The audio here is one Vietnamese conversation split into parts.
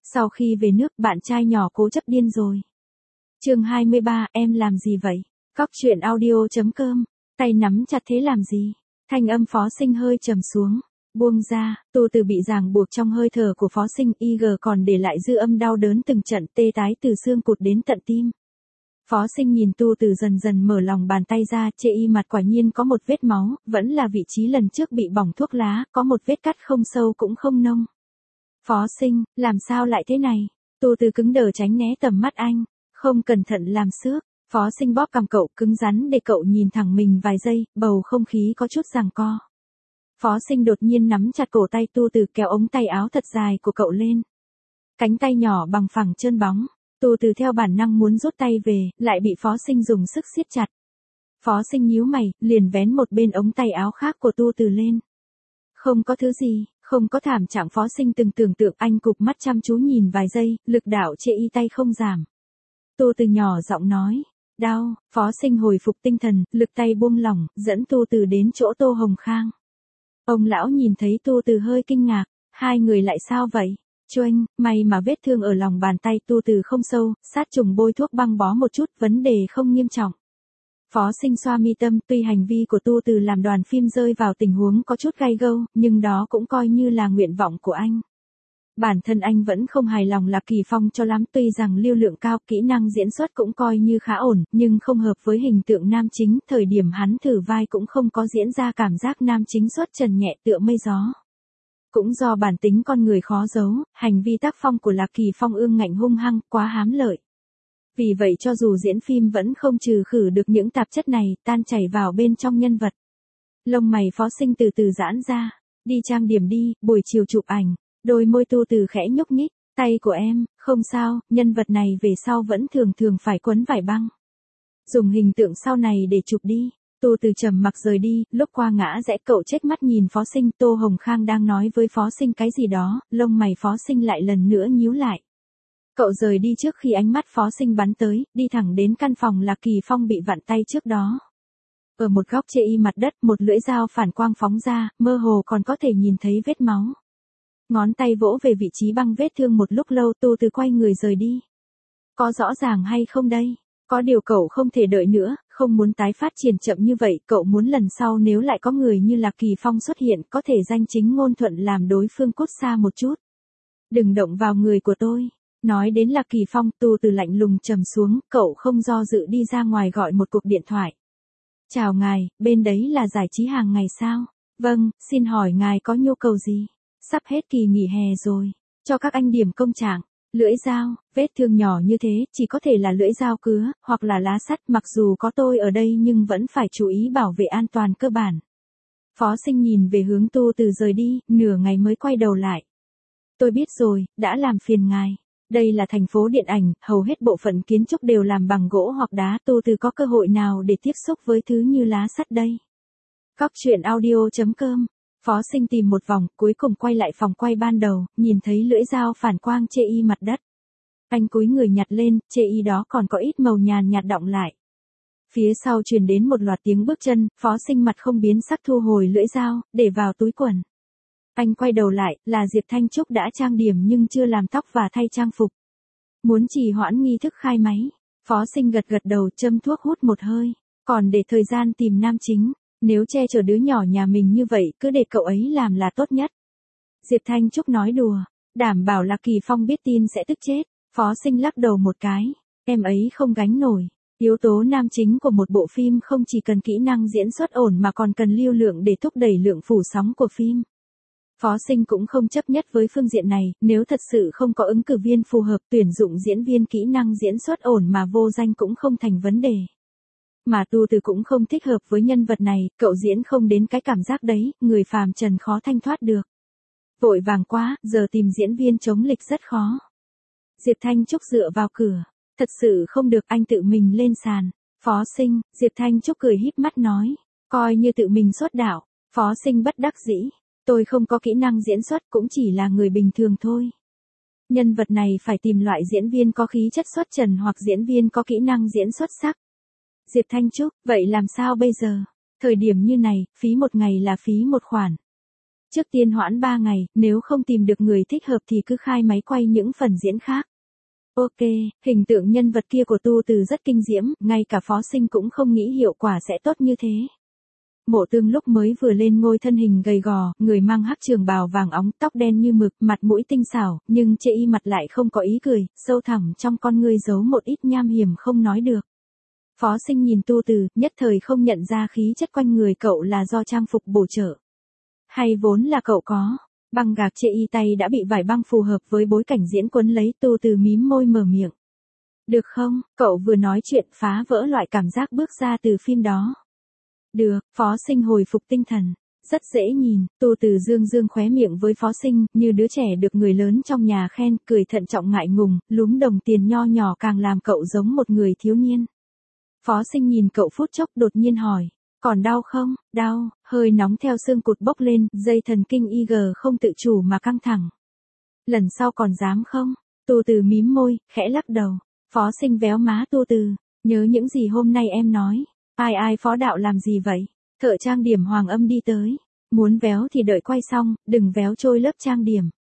Sau khi về nước, bạn trai nhỏ cố chấp điên rồi. Chương 23, em làm gì vậy? Cóc truyện audio.com. Tay nắm chặt thế làm gì? Thanh âm Phó Sinh hơi trầm xuống. Buông ra, Tu Từ bị ràng buộc trong hơi thở của Phó Sinh, IG còn để lại dư âm đau đớn từng trận tê tái từ xương cụt đến tận tim. Phó Sinh nhìn Tu Từ dần dần mở lòng bàn tay ra, chê y mặt quả nhiên có một vết máu, vẫn là vị trí lần trước bị bỏng thuốc lá, có một vết cắt không sâu cũng không nông. Phó Sinh, làm sao lại thế này? Tu Từ cứng đờ tránh né tầm mắt anh, không cẩn thận làm xước. Phó Sinh bóp cằm cậu cứng rắn để cậu nhìn thẳng mình vài giây, bầu không khí có chút giằng co. Phó Sinh đột nhiên nắm chặt cổ tay Tu Từ, kéo ống tay áo thật dài của cậu lên. Cánh tay nhỏ bằng phẳng trơn bóng. Tu Từ theo bản năng muốn rút tay về, lại bị Phó Sinh dùng sức siết chặt. Phó Sinh nhíu mày, liền vén một bên ống tay áo khác của Tu Từ lên. Không có thứ gì, không có thảm trạng Phó Sinh từng tưởng tượng. Anh cụp mắt chăm chú nhìn vài giây, lực đạo chê y tay không giảm. Tu Từ nhỏ giọng nói, đau. Phó Sinh hồi phục tinh thần, lực tay buông lỏng, dẫn Tu Từ đến chỗ Tô Hồng Khang. Ông lão nhìn thấy Tu Từ hơi kinh ngạc, hai người lại sao vậy? Choanh, may mà vết thương ở lòng bàn tay Tu Từ không sâu, sát trùng bôi thuốc băng bó một chút, vấn đề không nghiêm trọng. Phó Sinh xoa mi tâm, tuy hành vi của Tu Từ làm đoàn phim rơi vào tình huống có chút gay gâu, nhưng đó cũng coi như là nguyện vọng của anh. Bản thân anh vẫn không hài lòng Lạc Kỳ Phong cho lắm, tuy rằng lưu lượng cao, kỹ năng diễn xuất cũng coi như khá ổn, nhưng không hợp với hình tượng nam chính, thời điểm hắn thử vai cũng không có diễn ra cảm giác nam chính xuất trần nhẹ tựa mây gió. Cũng do bản tính con người khó giấu, hành vi tác phong của Lạc Kỳ Phong ương ngạnh hung hăng, quá hám lợi. Vì vậy cho dù diễn phim vẫn không trừ khử được những tạp chất này, tan chảy vào bên trong nhân vật. Lông mày Phó Sinh từ từ giãn ra, đi trang điểm đi, buổi chiều chụp ảnh. Đôi môi Tu Từ khẽ nhúc nhích, tay của em, không sao, nhân vật này về sau vẫn thường phải quấn vải băng. Dùng hình tượng sau này để chụp đi. Tu Từ trầm mặc rời đi, lúc qua ngã rẽ cậu chếch mắt nhìn Phó Sinh. Tô Hồng Khang đang nói với Phó Sinh cái gì đó, lông mày Phó Sinh lại lần nữa nhíu lại. Cậu rời đi trước khi ánh mắt Phó Sinh bắn tới, đi thẳng đến căn phòng Lạc Kỳ Phong bị vặn tay trước đó. Ở một góc chê y mặt đất, một lưỡi dao phản quang phóng ra, mơ hồ còn có thể nhìn thấy vết máu. Ngón tay vỗ về vị trí băng vết thương một lúc lâu, Tu Từ quay người rời đi. Có rõ ràng hay không đây? Có điều cậu không thể đợi nữa, không muốn tái phát triển chậm như vậy, cậu muốn lần sau nếu lại có người như Lạc Kỳ Phong xuất hiện, có thể danh chính ngôn thuận làm đối phương cút xa một chút. Đừng động vào người của tôi. Nói đến Lạc Kỳ Phong, Tu Từ lạnh lùng trầm xuống, cậu không do dự đi ra ngoài gọi một cuộc điện thoại. Chào ngài, bên đấy là giải trí hàng ngày sao? Vâng, xin hỏi ngài có nhu cầu gì? Sắp hết kỳ nghỉ hè rồi, cho các anh điểm công trạng. Lưỡi dao, vết thương nhỏ như thế, chỉ có thể là lưỡi dao cứa, hoặc là lá sắt, mặc dù có tôi ở đây nhưng vẫn phải chú ý bảo vệ an toàn cơ bản. Phó Sinh nhìn về hướng Tu Từ rời đi, nửa ngày mới quay đầu lại. Tôi biết rồi, đã làm phiền ngài. Đây là thành phố điện ảnh, hầu hết bộ phận kiến trúc đều làm bằng gỗ hoặc đá, Tu Từ có cơ hội nào để tiếp xúc với thứ như lá sắt đây? Cóc truyện audio.com. Phó Sinh tìm một vòng, cuối cùng quay lại phòng quay ban đầu, nhìn thấy lưỡi dao phản quang chê y mặt đất. Anh cúi người nhặt lên, chê y đó còn có ít màu nhàn nhạt đọng lại. Phía sau truyền đến một loạt tiếng bước chân, Phó Sinh mặt không biến sắc thu hồi lưỡi dao, để vào túi quần. Anh quay đầu lại, là Diệp Thanh Trúc đã trang điểm nhưng chưa làm tóc và thay trang phục. Muốn trì hoãn nghi thức khai máy. Phó Sinh gật đầu, châm thuốc hút một hơi, còn để thời gian tìm nam chính. Nếu che chở đứa nhỏ nhà mình như vậy, cứ để cậu ấy làm là tốt nhất. Diệp Thanh Trúc nói đùa, đảm bảo Lạc Kỳ Phong biết tin sẽ tức chết. Phó Sinh lắc đầu một cái, em ấy không gánh nổi. Yếu tố nam chính của một bộ phim không chỉ cần kỹ năng diễn xuất ổn mà còn cần lưu lượng để thúc đẩy lượng phủ sóng của phim. Phó Sinh cũng không chấp nhất với phương diện này, nếu thật sự không có ứng cử viên phù hợp, tuyển dụng diễn viên kỹ năng diễn xuất ổn mà vô danh cũng không thành vấn đề. Mà Tu Từ cũng không thích hợp với nhân vật này, cậu diễn không đến cái cảm giác đấy, người phàm trần khó thanh thoát được. Vội vàng quá, giờ tìm diễn viên chống lịch rất khó. Diệp Thanh Trúc dựa vào cửa, thật sự không được, anh tự mình lên sàn. Phó Sinh, Diệp Thanh Trúc cười híp mắt nói, coi như tự mình xuất đạo. Phó Sinh bất đắc dĩ, tôi không có kỹ năng diễn xuất, cũng chỉ là người bình thường thôi. Nhân vật này phải tìm loại diễn viên có khí chất xuất trần hoặc diễn viên có kỹ năng diễn xuất sắc. Diệp Thanh Trúc, vậy làm sao bây giờ? Thời điểm như này, phí một ngày là phí một khoản. Trước tiên hoãn 3 ngày, nếu không tìm được người thích hợp thì cứ khai máy quay những phần diễn khác. Ok, hình tượng nhân vật kia của Tu Từ rất kinh diễm, ngay cả Phó Sinh cũng không nghĩ hiệu quả sẽ tốt như thế. Mộ Tương lúc mới vừa lên ngôi thân hình gầy gò, người mang hắc trường bào vàng óng, tóc đen như mực, mặt mũi tinh xảo, nhưng chê y mặt lại không có ý cười, sâu thẳm trong con ngươi giấu một ít nham hiểm không nói được. Phó Sinh nhìn Tu Từ, nhất thời không nhận ra khí chất quanh người cậu là do trang phục bổ trợ. Hay vốn là cậu có. Băng gạc chê y tay đã bị vải băng phù hợp với bối cảnh diễn quấn lấy. Tu Từ mím môi mở miệng. Được không, cậu vừa nói chuyện phá vỡ loại cảm giác bước ra từ phim đó. Được, Phó Sinh hồi phục tinh thần. Rất dễ nhìn, Tu Từ dương dương khóe miệng với Phó Sinh, như đứa trẻ được người lớn trong nhà khen, cười thận trọng ngại ngùng, lúm đồng tiền nho nhỏ càng làm cậu giống một người thiếu niên. Phó Sinh nhìn cậu phút chốc đột nhiên hỏi. Còn đau không? Đau, hơi nóng theo xương cụt bốc lên, dây thần kinh IG không tự chủ mà căng thẳng. Lần sau còn dám không? Tu Từ mím môi, khẽ lắc đầu. Phó Sinh véo má Tu Từ. Nhớ những gì hôm nay em nói. Ai Phó đạo làm gì vậy? Thợ trang điểm Hoàng Âm đi tới. Muốn véo thì đợi quay xong, đừng véo trôi lớp trang điểm.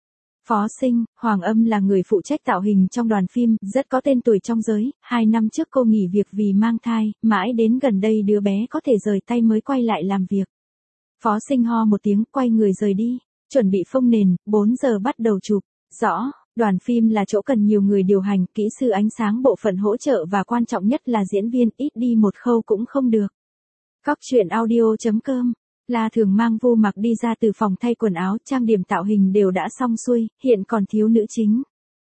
Phó Sinh, Hoàng Âm là người phụ trách tạo hình trong đoàn phim, rất có tên tuổi trong giới, 2 năm trước cô nghỉ việc vì mang thai, mãi đến gần đây đứa bé có thể rời tay mới quay lại làm việc. Phó Sinh ho một tiếng, quay người rời đi, chuẩn bị phông nền, 4 giờ bắt đầu chụp. Rõ, đoàn phim là chỗ cần nhiều người điều hành, kỹ sư ánh sáng bộ phận hỗ trợ và quan trọng nhất là diễn viên, ít đi một khâu cũng không được. Cóc truyện audio.com La Thường mang Vu Mặc đi ra từ phòng thay quần áo, trang điểm tạo hình đều đã xong xuôi, hiện còn thiếu nữ chính.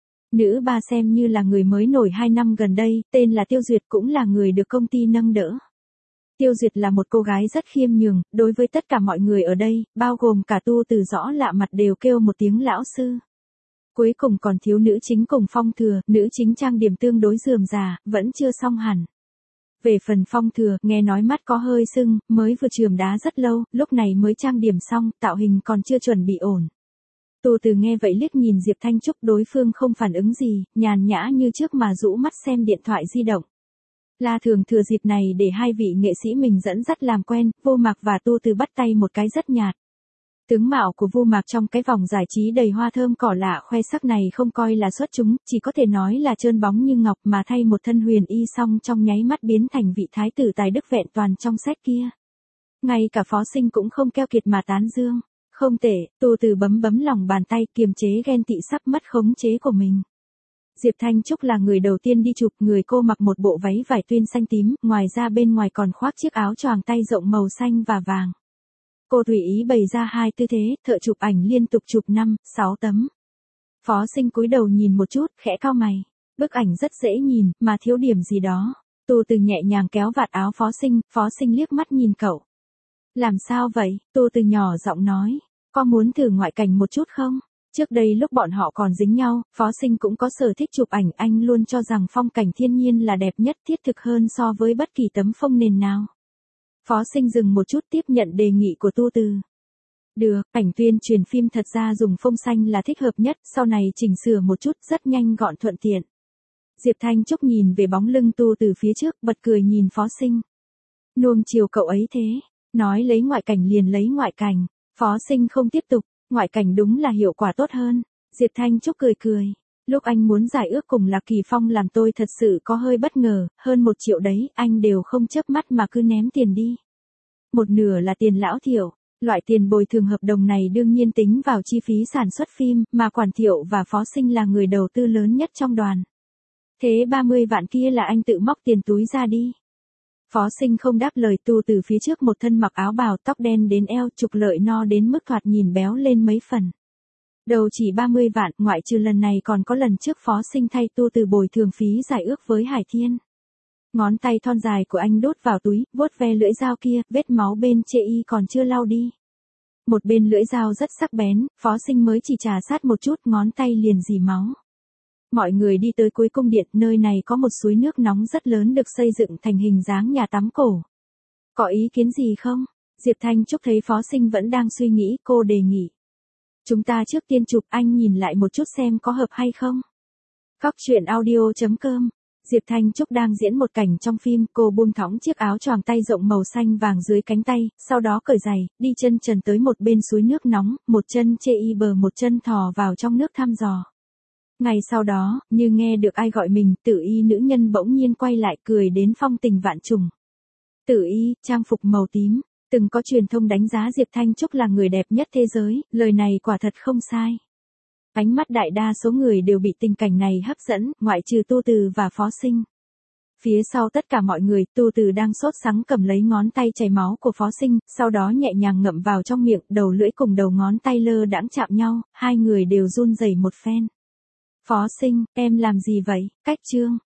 Nữ ba xem như là người mới nổi 2 năm gần đây, tên là Tiêu Duyệt, cũng là người được công ty nâng đỡ. Tiêu Duyệt là một cô gái rất khiêm nhường, đối với tất cả mọi người ở đây, bao gồm cả Tu Từ rõ lạ mặt đều kêu một tiếng lão sư. Cuối cùng còn thiếu nữ chính cùng Phong Thừa, nữ chính trang điểm tương đối rườm rà, vẫn chưa xong hẳn. Về phần Phong Thừa, nghe nói mắt có hơi sưng, mới vừa chườm đá rất lâu, lúc này mới trang điểm xong, tạo hình còn chưa chuẩn bị ổn. Tu Từ nghe vậy liếc nhìn Diệp Thanh Trúc, đối phương không phản ứng gì, nhàn nhã như trước mà rũ mắt xem điện thoại di động. La Thường thừa dịp này để hai vị nghệ sĩ mình dẫn dắt làm quen, Vu Mặc và Tu Từ bắt tay một cái rất nhạt. Tướng mạo của Vu Mặc trong cái vòng giải trí đầy hoa thơm cỏ lạ khoe sắc này không coi là xuất chúng, chỉ có thể nói là trơn bóng như ngọc, mà thay một thân huyền y xong trong nháy mắt biến thành vị thái tử tài đức vẹn toàn trong sách kia. Ngay cả Phó Sinh cũng không keo kiệt mà tán dương. Không tệ, Tu Từ bấm lòng bàn tay kiềm chế ghen tị sắp mất khống chế của mình. Diệp Thanh Trúc là người đầu tiên đi chụp, người cô mặc một bộ váy vải tuyên xanh tím, ngoài ra bên ngoài còn khoác chiếc áo choàng tay rộng màu xanh và vàng. Cô tùy ý bày ra 2 tư thế, thợ chụp ảnh liên tục chụp 5, 6 tấm. Phó Sinh cúi đầu nhìn một chút, khẽ cau mày. Bức ảnh rất dễ nhìn, mà thiếu điểm gì đó. Tu Từ nhẹ nhàng kéo vạt áo Phó Sinh liếc mắt nhìn cậu. Làm sao vậy? Tu Từ nhỏ giọng nói. Có muốn thử ngoại cảnh một chút không? Trước đây lúc bọn họ còn dính nhau, Phó Sinh cũng có sở thích chụp ảnh, anh luôn cho rằng phong cảnh thiên nhiên là đẹp nhất, thiết thực hơn so với bất kỳ tấm phông nền nào. Phó Sinh dừng một chút tiếp nhận đề nghị của Tu Từ. Được, ảnh tuyên truyền phim thật ra dùng phông xanh là thích hợp nhất, sau này chỉnh sửa một chút, rất nhanh gọn thuận tiện. Diệp Thanh Trúc nhìn về bóng lưng Tu Từ phía trước, bật cười nhìn Phó Sinh. Nuông chiều cậu ấy thế, nói lấy ngoại cảnh liền lấy ngoại cảnh. Phó Sinh không tiếp tục, ngoại cảnh đúng là hiệu quả tốt hơn. Diệp Thanh Trúc cười. Lúc anh muốn giải ước cùng Lạc Kỳ Phong làm tôi thật sự có hơi bất ngờ, hơn 1 triệu đấy, anh đều không chớp mắt mà cứ ném tiền đi. Một nửa là tiền lão Thiệu, loại tiền bồi thường hợp đồng này đương nhiên tính vào chi phí sản xuất phim, mà Quản Thiệu và Phó Sinh là người đầu tư lớn nhất trong đoàn. Thế 30 vạn kia là anh tự móc tiền túi ra đi. Phó Sinh không đáp lời. Tu Từ phía trước một thân mặc áo bào, tóc đen đến eo, trục lợi no đến mức thoạt nhìn béo lên mấy phần. Đầu chỉ 30 vạn, ngoại trừ lần này còn có lần trước Phó Sinh thay Tu Từ bồi thường phí giải ước với Hải Thiên. Ngón tay thon dài của anh đút vào túi, vuốt ve lưỡi dao kia, vết máu bên chê y còn chưa lau đi. Một bên lưỡi dao rất sắc bén, Phó Sinh mới chỉ chà sát một chút, ngón tay liền rỉ máu. Mọi người đi tới cuối cung điện, nơi này có một suối nước nóng rất lớn được xây dựng thành hình dáng nhà tắm cổ. Có ý kiến gì không? Diệp Thanh Trúc thấy Phó Sinh vẫn đang suy nghĩ, cô đề nghị. Chúng ta trước tiên chụp, anh nhìn lại một chút xem có hợp hay không. Cóc truyện audio.com Diệp Thanh Trúc đang diễn một cảnh trong phim, cô buông thõng chiếc áo choàng tay rộng màu xanh vàng dưới cánh tay, sau đó cởi giày, đi chân trần tới một bên suối nước nóng, một chân chê y bờ một chân thò vào trong nước thăm dò. Ngày sau đó, như nghe được ai gọi mình, Tử Y nữ nhân bỗng nhiên quay lại cười đến phong tình vạn trùng. Tử Y, trang phục màu tím, từng có truyền thông đánh giá Diệp Thanh Trúc là người đẹp nhất thế giới, lời này quả thật không sai. Ánh mắt đại đa số người đều bị tình cảnh này hấp dẫn, ngoại trừ Tu Từ và Phó Sinh. Phía sau tất cả mọi người, Tu Từ đang sốt sắng cầm lấy ngón tay chảy máu của Phó Sinh, sau đó nhẹ nhàng ngậm vào trong miệng, đầu lưỡi cùng đầu ngón tay lơ đãng chạm nhau, hai người đều run rẩy một phen. Phó Sinh, em làm gì vậy? Cách Trương.